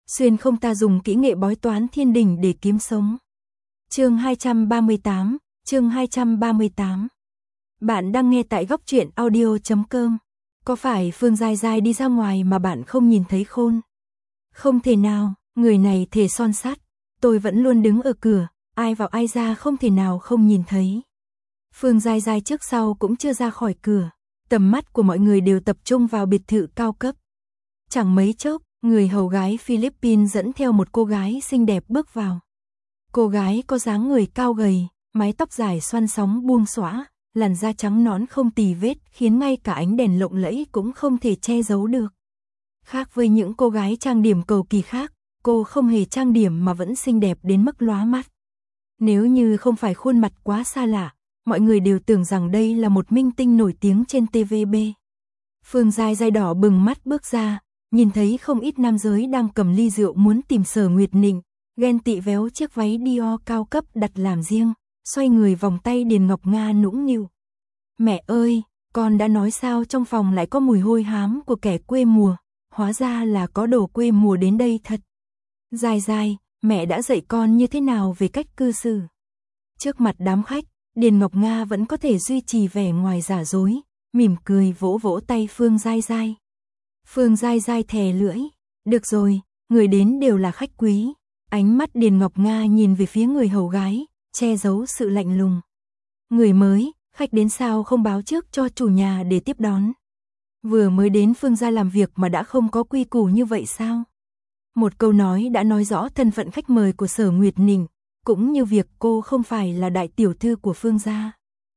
xuyên không ta dùng kỹ nghệ bói toán thiên đình để kiếm sống. Chương 238. Bạn đang nghe tại góc truyện audio.com. Có phải Phương Giai Giai đi ra ngoài mà bạn không nhìn thấy khôn? Không thể nào, người này thề son sắt. Tôi vẫn luôn đứng ở cửa, ai vào ai ra không thể nào không nhìn thấy. Phương Giai Giai trước sau cũng chưa ra khỏi cửa. Tầm mắt của mọi người đều tập trung vào biệt thự cao cấp. Chẳng mấy chốc, người hầu gái Philippines dẫn theo một cô gái xinh đẹp bước vào. Cô gái có dáng người cao gầy, mái tóc dài xoăn sóng buông xõa, làn da trắng nõn không tì vết khiến ngay cả ánh đèn lộng lẫy cũng không thể che giấu được. Khác với những cô gái trang điểm cầu kỳ khác, cô không hề trang điểm mà vẫn xinh đẹp đến mức lóa mắt. Nếu như không phải khuôn mặt quá xa lạ, mọi người đều tưởng rằng đây là một minh tinh nổi tiếng trên TVB. Phương Giai Giai đỏ bừng mắt bước ra, nhìn thấy không ít nam giới đang cầm ly rượu muốn tìm Sở Nguyệt Nịnh, ghen tị véo chiếc váy Dior cao cấp đặt làm riêng, xoay người vòng tay Điền Ngọc Nga nũng nịu. Mẹ ơi, con đã nói sao trong phòng lại có mùi hôi hám của kẻ quê mùa, hóa ra là có đồ quê mùa đến đây thật. Giai Giai, mẹ đã dạy con như thế nào về cách cư xử? Trước mặt đám khách, Điền Ngọc Nga vẫn có thể duy trì vẻ ngoài giả dối, mỉm cười vỗ vỗ tay Phương Giai Giai. Phương Giai Giai thè lưỡi, được rồi, người đến đều là khách quý. Ánh mắt Điền Ngọc Nga nhìn về phía người hầu gái, che giấu sự lạnh lùng. Người mới, khách đến sao không báo trước cho chủ nhà để tiếp đón? Vừa mới đến Phương gia làm việc mà đã không có quy củ như vậy sao? Một câu nói đã nói rõ thân phận khách mời của Sở Nguyệt Nịnh, cũng như việc cô không phải là đại tiểu thư của Phương gia.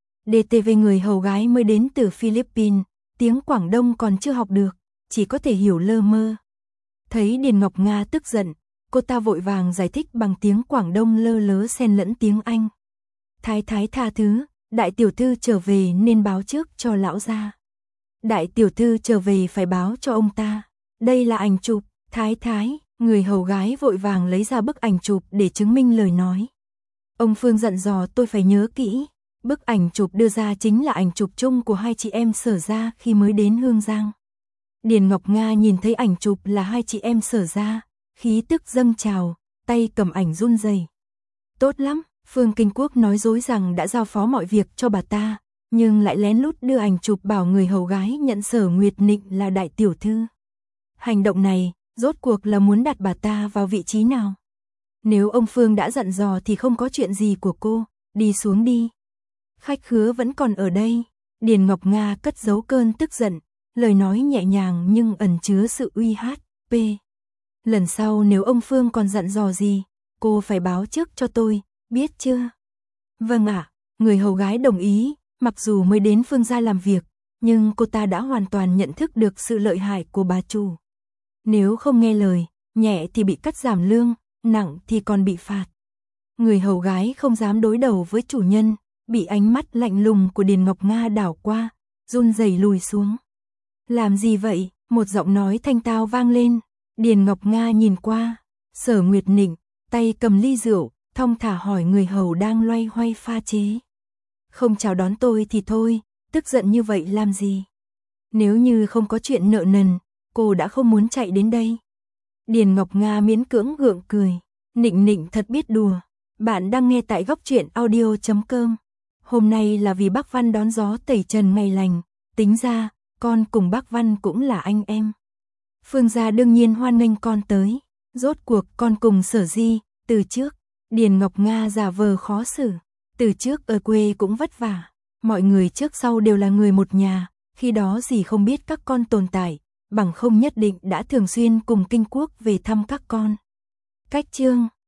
DTV người hầu gái mới đến từ Philippines, tiếng Quảng Đông còn chưa học được, chỉ có thể hiểu lơ mơ. Thấy Điền Ngọc Nga tức giận, cô ta vội vàng giải thích bằng tiếng Quảng Đông lơ lớ xen lẫn tiếng Anh. Thái thái tha thứ, đại tiểu thư trở về nên báo trước cho lão gia. Đại tiểu thư trở về phải báo cho ông ta. Đây là ảnh chụp, thái thái, người hầu gái vội vàng lấy ra bức ảnh chụp để chứng minh lời nói. Ông Phương dặn dò tôi phải nhớ kỹ. Bức ảnh chụp đưa ra chính là ảnh chụp chung của hai chị em Sở gia khi mới đến Hương Giang. Điền Ngọc Nga nhìn thấy ảnh chụp là hai chị em Sở gia, khí tức dâng trào, tay cầm ảnh run rẩy. Tốt lắm, Phương Kinh Quốc nói dối rằng đã giao phó mọi việc cho bà ta, nhưng lại lén lút đưa ảnh chụp bảo người hầu gái nhận Sở Nguyệt Nịnh là đại tiểu thư. Hành động này, rốt cuộc là muốn đặt bà ta vào vị trí nào? Nếu ông Phương đã dặn dò thì không có chuyện gì của cô, đi xuống đi. Khách khứa vẫn còn ở đây. Điền Ngọc Nga cất giấu cơn tức giận, lời nói nhẹ nhàng nhưng ẩn chứa sự uy hiếp. Lần sau nếu ông Phương còn dặn dò gì, cô phải báo trước cho tôi, biết chưa? Vâng ạ, người hầu gái đồng ý, mặc dù mới đến Phương gia làm việc, nhưng cô ta đã hoàn toàn nhận thức được sự lợi hại của bà chủ. Nếu không nghe lời, nhẹ thì bị cắt giảm lương, nặng thì còn bị phạt. Người hầu gái không dám đối đầu với chủ nhân, bị ánh mắt lạnh lùng của Điền Ngọc Nga đảo qua, run rẩy lùi xuống. Làm gì vậy? Một giọng nói thanh tao vang lên. Điền Ngọc Nga nhìn qua, Sở Nguyệt Nịnh, tay cầm ly rượu, thong thả hỏi người hầu đang loay hoay pha chế. Không chào đón tôi thì thôi, tức giận như vậy làm gì? Nếu như không có chuyện nợ nần, cô đã không muốn chạy đến đây. Điền Ngọc Nga miễn cưỡng gượng cười. Nịnh Nịnh thật biết đùa. Bạn đang nghe tại góc truyện audio.com. Hôm nay là vì bác Văn đón gió tẩy trần ngày lành, tính ra, con cùng bác Văn cũng là anh em. Phương gia đương nhiên hoan nghênh con tới, rốt cuộc con cùng Sở Di, từ trước, Điền Ngọc Nga giả vờ khó xử, từ trước ở quê cũng vất vả, mọi người trước sau đều là người một nhà, khi đó dì không biết các con tồn tại, bằng không nhất định đã thường xuyên cùng Kinh Quốc về thăm các con. Cách chương